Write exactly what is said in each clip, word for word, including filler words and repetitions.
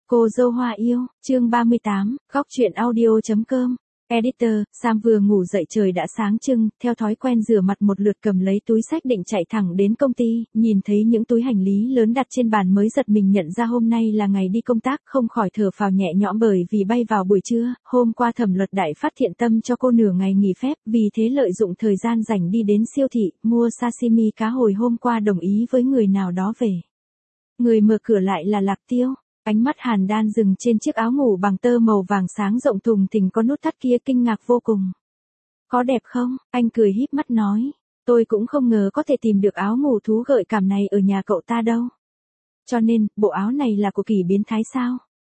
Cô dâu hoa yêu, chương ba mươi tám, góc truyện audio.com. Editor, Sam vừa ngủ dậy trời đã sáng trưng, theo thói quen rửa mặt một lượt cầm lấy túi xách định chạy thẳng đến công ty, nhìn thấy những túi hành lý lớn đặt trên bàn mới giật mình nhận ra hôm nay là ngày đi công tác, không khỏi thở phào nhẹ nhõm bởi vì bay vào buổi trưa, hôm qua Thẩm Luật Đại phát thiện tâm cho cô nửa ngày nghỉ phép, vì thế lợi dụng thời gian rảnh đi đến siêu thị, mua sashimi cá hồi hôm qua đồng ý với người nào đó về. Người mở cửa lại là Lạc Tiêu. Ánh mắt Hàn Đan dừng trên chiếc áo ngủ bằng tơ màu vàng sáng rộng thùng thình có nút thắt kia kinh ngạc vô cùng. Có đẹp không? Anh cười híp mắt nói. Tôi cũng không ngờ có thể tìm được áo ngủ thú gợi cảm này ở nhà cậu ta đâu. Cho nên, bộ áo này là của Kỷ biến thái sao?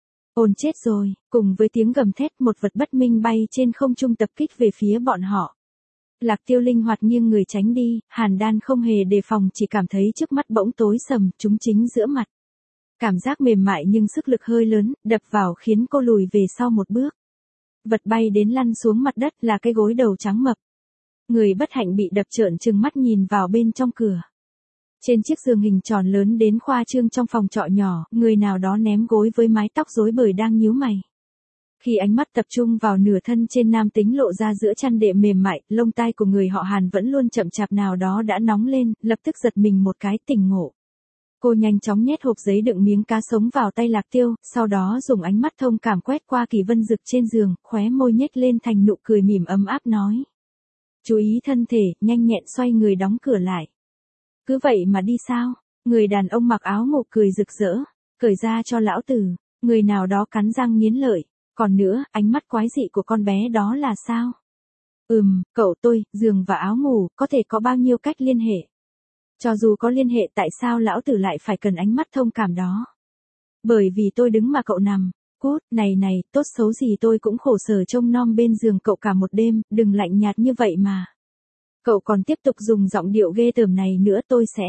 Ồn chết rồi, cùng với tiếng gầm thét một vật bất minh bay trên không trung tập kích về phía bọn họ. Lạc Tiêu linh hoạt nghiêng người tránh đi, Hàn Đan không hề đề phòng chỉ cảm thấy trước mắt bỗng tối sầm, trúng chính giữa mặt. Cảm giác mềm mại nhưng sức lực hơi lớn, đập vào khiến cô lùi về sau một bước. Vật bay đến lăn xuống mặt đất là cái gối đầu trắng mập. Người bất hạnh bị đập trợn trừng mắt nhìn vào bên trong cửa. Trên chiếc giường hình tròn lớn đến khoa trương trong phòng trọ nhỏ, người nào đó ném gối với mái tóc rối bời đang nhíu mày. Khi ánh mắt tập trung vào nửa thân trên nam tính lộ ra giữa chăn đệm mềm mại, lông tai của người họ Hàn vẫn luôn chậm chạp nào đó đã nóng lên, lập tức giật mình một cái tỉnh ngộ. Cô nhanh chóng nhét hộp giấy đựng miếng cá sống vào tay Lạc Tiêu, sau đó dùng ánh mắt thông cảm quét qua Kỳ Vân Dực trên giường, khóe môi nhếch lên thành nụ cười mỉm ấm áp nói. Chú ý thân thể, nhanh nhẹn xoay người đóng cửa lại. Cứ vậy mà đi sao? Người đàn ông mặc áo ngủ cười rực rỡ, cởi ra cho lão tử, người nào đó cắn răng nghiến lợi. Còn nữa, ánh mắt quái dị của con bé đó là sao? Ừm, cậu tôi, giường và áo ngủ, có thể có bao nhiêu cách liên hệ? Cho dù có liên hệ tại sao lão tử lại phải cần ánh mắt thông cảm đó? Bởi vì tôi đứng mà cậu nằm. Cút, này này, tốt xấu gì tôi cũng khổ sở trông nom bên giường cậu cả một đêm, đừng lạnh nhạt như vậy mà. Cậu còn tiếp tục dùng giọng điệu ghê tởm này nữa tôi sẽ.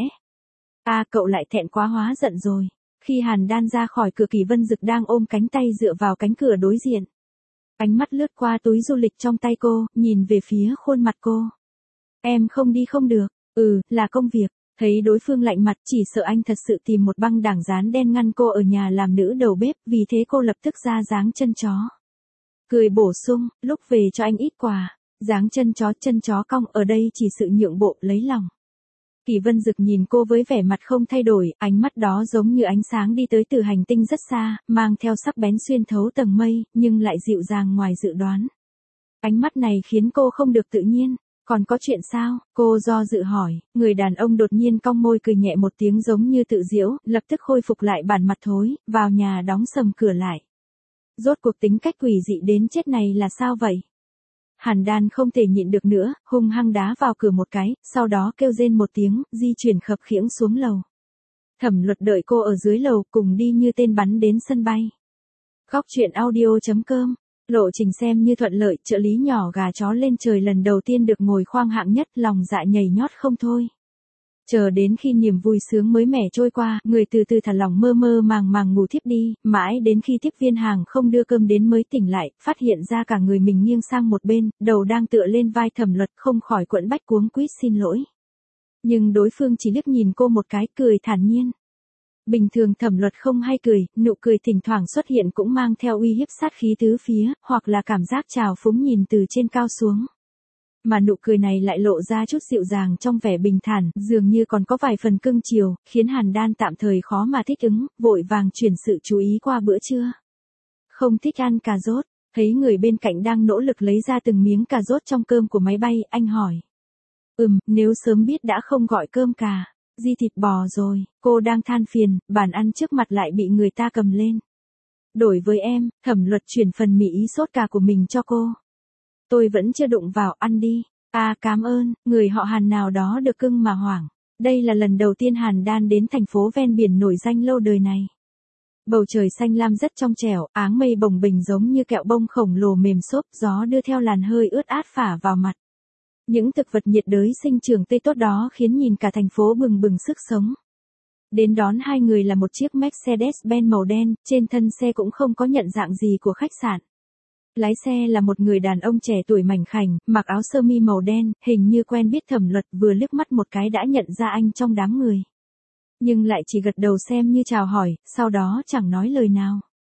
À cậu lại thẹn quá hóa giận rồi. Khi Hàn Đan ra khỏi cửa Kỳ Vân Dực đang ôm cánh tay dựa vào cánh cửa đối diện. Ánh mắt lướt qua túi du lịch trong tay cô, nhìn về phía khuôn mặt cô. Em không đi không được, ừ, là công việc. Thấy đối phương lạnh mặt chỉ sợ anh thật sự tìm một băng đảng dán đen ngăn cô ở nhà làm nữ đầu bếp, vì thế cô lập tức ra dáng chân chó. Cười bổ sung, lúc về cho anh ít quà, dáng chân chó chân chó cong ở đây chỉ sự nhượng bộ lấy lòng. Kỳ Vân Dực nhìn cô với vẻ mặt không thay đổi, ánh mắt đó giống như ánh sáng đi tới từ hành tinh rất xa, mang theo sắc bén xuyên thấu tầng mây, nhưng lại dịu dàng ngoài dự đoán. Ánh mắt này khiến cô không được tự nhiên. Còn có chuyện sao? Cô do dự hỏi, người đàn ông đột nhiên cong môi cười nhẹ một tiếng giống như tự giễu, lập tức khôi phục lại bản mặt thối, vào nhà đóng sầm cửa lại. Rốt cuộc tính cách quỷ dị đến chết này là sao vậy? Hàn Đan không thể nhịn được nữa, hung hăng đá vào cửa một cái, sau đó kêu rên một tiếng, di chuyển khập khiễng xuống lầu. Thẩm Luật đợi cô ở dưới lầu cùng đi như tên bắn đến sân bay. Góc truyện audio.com. Lộ trình xem như thuận lợi, trợ lý nhỏ gà chó lên trời lần đầu tiên được ngồi khoang hạng nhất, lòng dạ nhảy nhót không thôi. Chờ đến khi niềm vui sướng mới mẻ trôi qua, người từ từ thả lỏng mơ mơ màng màng ngủ thiếp đi, mãi đến khi tiếp viên hàng không đưa cơm đến mới tỉnh lại, phát hiện ra cả người mình nghiêng sang một bên, đầu đang tựa lên vai Thẩm Luật, không khỏi quẫn bách cuống quýt xin lỗi. Nhưng đối phương chỉ liếc nhìn cô một cái, cười thản nhiên. Bình thường Thẩm Luật không hay cười, nụ cười thỉnh thoảng xuất hiện cũng mang theo uy hiếp sát khí tứ phía, hoặc là cảm giác trào phúng nhìn từ trên cao xuống. Mà nụ cười này lại lộ ra chút dịu dàng trong vẻ bình thản, dường như còn có vài phần cưng chiều, khiến Hàn Đan tạm thời khó mà thích ứng, vội vàng chuyển sự chú ý qua bữa trưa. Không thích ăn cà rốt, thấy người bên cạnh đang nỗ lực lấy ra từng miếng cà rốt trong cơm của máy bay, anh hỏi. Ừm, nếu sớm biết đã không gọi cơm cà. Di thịt bò rồi, cô đang than phiền, bàn ăn trước mặt lại bị người ta cầm lên. Đổi với em, Thẩm Luật chuyển phần mì ý sốt cà của mình cho cô. Tôi vẫn chưa đụng vào, ăn đi. À cảm ơn, người họ Hàn nào đó được cưng mà hoảng. Đây là lần đầu tiên Hàn Đan đến thành phố ven biển nổi danh lâu đời này. Bầu trời xanh lam rất trong trẻo, áng mây bồng bềnh giống như kẹo bông khổng lồ mềm xốp, gió đưa theo làn hơi ướt át phả vào mặt. Những thực vật nhiệt đới sinh trưởng tươi tốt đó khiến nhìn cả thành phố bừng bừng sức sống. Đến đón hai người là một chiếc Mercedes-Benz màu đen, trên thân xe cũng không có nhận dạng gì của khách sạn. Lái xe là một người đàn ông trẻ tuổi mảnh khảnh, mặc áo sơ mi màu đen, hình như quen biết Thẩm Luật, vừa liếc mắt một cái đã nhận ra anh trong đám người. Nhưng lại chỉ gật đầu xem như chào hỏi, sau đó chẳng nói lời nào.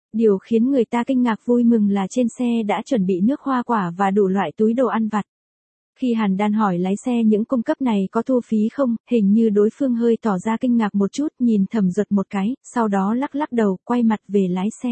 Điều khiến người ta kinh ngạc vui mừng là trên xe đã chuẩn bị nước hoa quả và đủ loại túi đồ ăn vặt. Khi Hàn Đan hỏi lái xe những cung cấp này có thu phí không, hình như đối phương hơi tỏ ra kinh ngạc một chút, nhìn Thẩm Duật một cái, sau đó lắc lắc đầu, quay mặt về lái xe.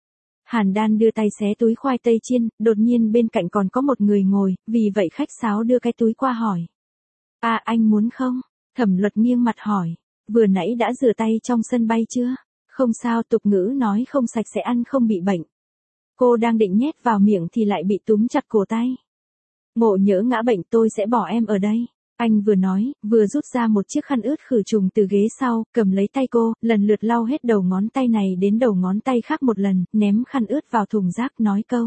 Hàn Đan đưa tay xé túi khoai tây chiên, đột nhiên bên cạnh còn có một người ngồi, vì vậy khách sáo đưa cái túi qua hỏi. À, anh muốn không? Thẩm Luật nghiêng mặt hỏi. Vừa nãy đã rửa tay trong sân bay chưa? Không sao, tục ngữ nói không sạch sẽ ăn không bị bệnh. Cô đang định nhét vào miệng thì lại bị túm chặt cổ tay. Ngộ nhỡ ngã bệnh tôi sẽ bỏ em ở đây. Anh vừa nói, vừa rút ra một chiếc khăn ướt khử trùng từ ghế sau, cầm lấy tay cô, lần lượt lau hết đầu ngón tay này đến đầu ngón tay khác một lần, ném khăn ướt vào thùng rác, nói câu.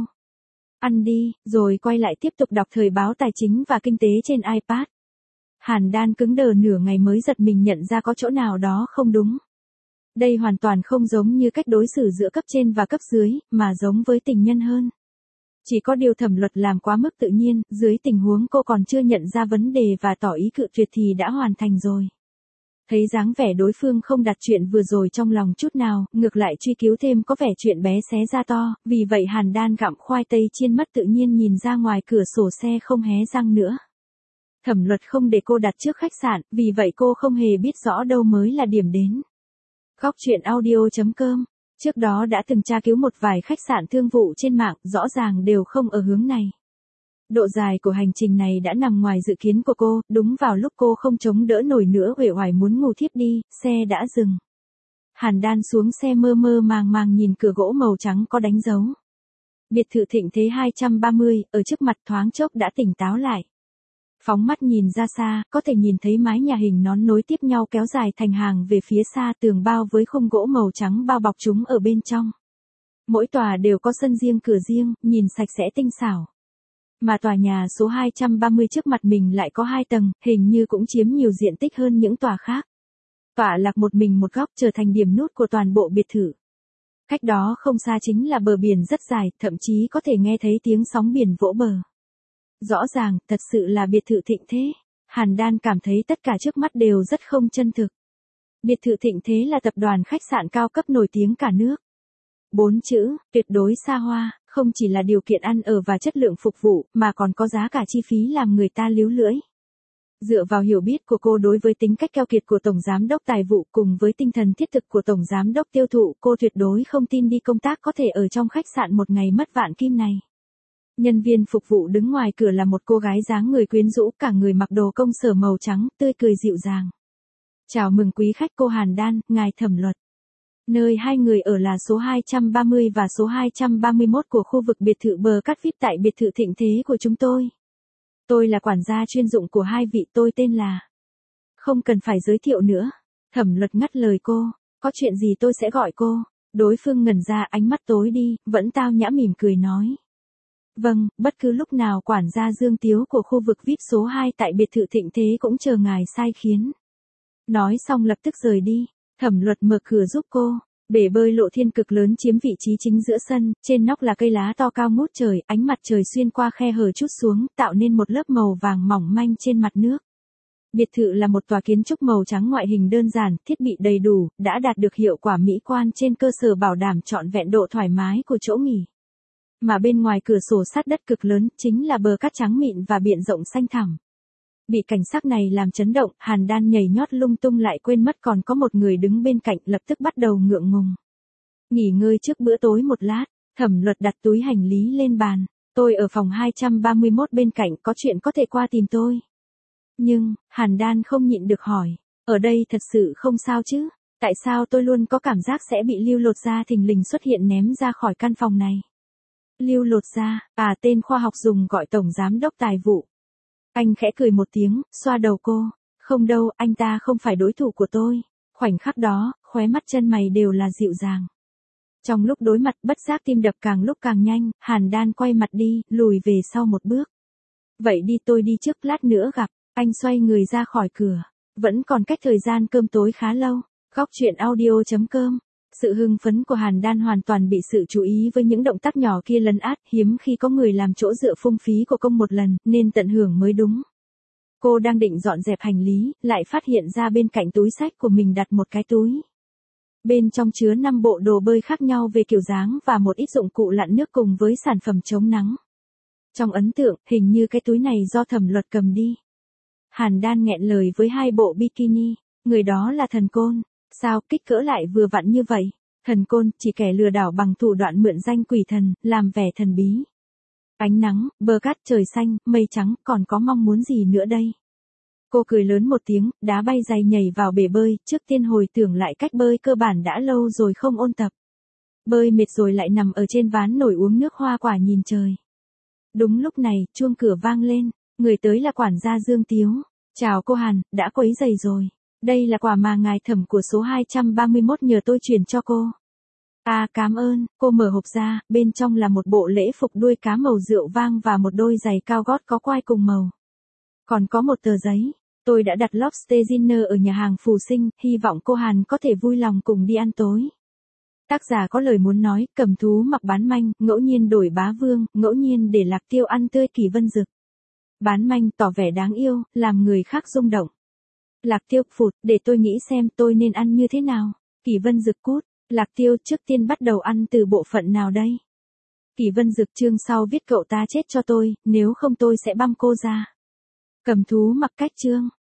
Ăn đi, rồi quay lại tiếp tục đọc thời báo tài chính và kinh tế trên iPad. Hàn Đan cứng đờ nửa ngày mới giật mình nhận ra có chỗ nào đó không đúng. Đây hoàn toàn không giống như cách đối xử giữa cấp trên và cấp dưới, mà giống với tình nhân hơn. Chỉ có điều Thẩm Luật làm quá mức tự nhiên, dưới tình huống cô còn chưa nhận ra vấn đề và tỏ ý cự tuyệt thì đã hoàn thành rồi. Thấy dáng vẻ đối phương không đặt chuyện vừa rồi trong lòng chút nào, ngược lại truy cứu thêm có vẻ chuyện bé xé ra to, vì vậy Hàn Đan gặm khoai tây chiên mất tự nhiên nhìn ra ngoài cửa sổ xe không hé răng nữa. Thẩm Luật không để cô đặt trước khách sạn, vì vậy cô không hề biết rõ đâu mới là điểm đến. Góc truyện audio chấm com. Trước đó đã từng tra cứu một vài khách sạn thương vụ trên mạng, rõ ràng đều không ở hướng này. Độ dài của hành trình này đã nằm ngoài dự kiến của cô, đúng vào lúc cô không chống đỡ nổi nữa uể oải muốn ngủ thiếp đi, xe đã dừng. Hàn Đan xuống xe mơ mơ màng màng nhìn cửa gỗ màu trắng có đánh dấu. Biệt thự Thịnh Thế hai trăm ba mươi, ở trước mặt thoáng chốc đã tỉnh táo lại. Phóng mắt nhìn ra xa, có thể nhìn thấy mái nhà hình nón nối tiếp nhau kéo dài thành hàng về phía xa, tường bao với khung gỗ màu trắng bao bọc chúng ở bên trong. Mỗi tòa đều có sân riêng cửa riêng, nhìn sạch sẽ tinh xảo. Mà tòa nhà số hai trăm ba mươi trước mặt mình lại có hai tầng, hình như cũng chiếm nhiều diện tích hơn những tòa khác. Tọa lạc một mình một góc trở thành điểm nút của toàn bộ biệt thự. Cách đó không xa chính là bờ biển rất dài, thậm chí có thể nghe thấy tiếng sóng biển vỗ bờ. Rõ ràng, thật sự là biệt thự Thịnh Thế. Hàn Đan cảm thấy tất cả trước mắt đều rất không chân thực. Biệt thự Thịnh Thế là tập đoàn khách sạn cao cấp nổi tiếng cả nước. Bốn chữ, tuyệt đối xa hoa, không chỉ là điều kiện ăn ở và chất lượng phục vụ, mà còn có giá cả chi phí làm người ta líu lưỡi. Dựa vào hiểu biết của cô đối với tính cách keo kiệt của Tổng Giám đốc Tài vụ cùng với tinh thần thiết thực của Tổng Giám đốc Tiêu thụ, cô tuyệt đối không tin đi công tác có thể ở trong khách sạn một ngày mất vạn kim này. Nhân viên phục vụ đứng ngoài cửa là một cô gái dáng người quyến rũ, cả người mặc đồ công sở màu trắng, tươi cười dịu dàng. Chào mừng quý khách cô Hàn Đan, ngài Thẩm Luật. Nơi hai người ở là số hai trăm ba mươi và số hai trăm ba mươi mốt của khu vực biệt thự bờ cát víp tại biệt thự Thịnh Thế của chúng tôi. Tôi là quản gia chuyên dụng của hai vị, tôi tên là... Không cần phải giới thiệu nữa. Thẩm Luật ngắt lời cô, có chuyện gì tôi sẽ gọi cô. Đối phương ngẩn ra, ánh mắt tối đi, vẫn tao nhã mỉm cười nói. Vâng, bất cứ lúc nào quản gia Dương Tiếu của khu vực víp số hai tại biệt thự Thịnh Thế cũng chờ ngài sai khiến. Nói xong lập tức rời đi. Thẩm Luật mở cửa giúp cô. Bể bơi lộ thiên cực lớn chiếm vị trí chính giữa sân, trên nóc là cây lá to cao ngút trời, ánh mặt trời xuyên qua khe hở chút xuống, tạo nên một lớp màu vàng mỏng manh trên mặt nước. Biệt thự là một tòa kiến trúc màu trắng ngoại hình đơn giản, thiết bị đầy đủ, đã đạt được hiệu quả mỹ quan trên cơ sở bảo đảm trọn vẹn độ thoải mái của chỗ nghỉ. Mà bên ngoài cửa sổ sát đất cực lớn, chính là bờ cát trắng mịn và biển rộng xanh thẳm. Bị cảnh sắc này làm chấn động, Hàn Đan nhảy nhót lung tung lại quên mất còn có một người đứng bên cạnh, lập tức bắt đầu ngượng ngùng. Nghỉ ngơi trước bữa tối một lát, Thẩm Luật đặt túi hành lý lên bàn. Tôi ở phòng hai trăm ba mươi mốt bên cạnh, có chuyện có thể qua tìm tôi. Nhưng, Hàn Đan không nhịn được hỏi, ở đây thật sự không sao chứ? Tại sao tôi luôn có cảm giác sẽ bị Lưu Lột Gia thình lình xuất hiện ném ra khỏi căn phòng này? Lưu Lột Gia, à tên khoa học dùng gọi Tổng Giám đốc Tài vụ. Anh khẽ cười một tiếng, xoa đầu cô. Không đâu, anh ta không phải đối thủ của tôi. Khoảnh khắc đó, khóe mắt chân mày đều là dịu dàng. Trong lúc đối mặt, bất giác tim đập càng lúc càng nhanh, Hàn Đan quay mặt đi, lùi về sau một bước. Vậy đi, tôi đi trước, lát nữa gặp. Anh xoay người ra khỏi cửa. Vẫn còn cách thời gian cơm tối khá lâu. Góc truyện audio chấm com. Sự hưng phấn của Hàn Đan hoàn toàn bị sự chú ý với những động tác nhỏ kia lấn át, hiếm khi có người làm chỗ dựa phung phí của công một lần, nên tận hưởng mới đúng. Cô đang định dọn dẹp hành lý, lại phát hiện ra bên cạnh túi xách của mình đặt một cái túi. Bên trong chứa năm bộ đồ bơi khác nhau về kiểu dáng và một ít dụng cụ lặn nước cùng với sản phẩm chống nắng. Trong ấn tượng, hình như cái túi này do Thẩm Luật cầm đi. Hàn Đan nghẹn lời với hai bộ bikini, người đó là Thần Côn, sao kích cỡ lại vừa vặn như vậy? Thần Côn chỉ kẻ lừa đảo bằng thủ đoạn mượn danh quỷ thần, làm vẻ thần bí. Ánh nắng, bờ cát trời xanh, mây trắng, còn có mong muốn gì nữa đây? Cô cười lớn một tiếng, đá bay giày nhảy vào bể bơi, trước tiên hồi tưởng lại cách bơi cơ bản đã lâu rồi không ôn tập. Bơi mệt rồi lại nằm ở trên ván nổi uống nước hoa quả nhìn trời. Đúng lúc này, chuông cửa vang lên, người tới là quản gia Dương Tiếu. Chào cô Hàn, đã quấy giày rồi. Đây là quà mà ngài Thẩm của số hai trăm ba mươi mốt nhờ tôi chuyển cho cô. À cảm ơn, cô mở hộp ra, bên trong là một bộ lễ phục đuôi cá màu rượu vang và một đôi giày cao gót có quai cùng màu. Còn có một tờ giấy, tôi đã đặt lobster dinner ở nhà hàng Phù Sinh, hy vọng cô Hàn có thể vui lòng cùng đi ăn tối. Tác giả có lời muốn nói, cầm thú mặc bán manh, ngẫu nhiên đổi bá vương, ngẫu nhiên để Lạc Tiêu ăn tươi Kỳ Vân Dực. Bán manh tỏ vẻ đáng yêu, làm người khác rung động. Lạc Tiêu phụt, để tôi nghĩ xem tôi nên ăn như thế nào. Kỳ Vân Dực cút, Lạc Tiêu trước tiên bắt đầu ăn từ bộ phận nào đây? Kỳ Vân Dực chương sau viết cậu ta chết cho tôi, nếu không tôi sẽ băm cô ra. Cầm thú mặc cách chương.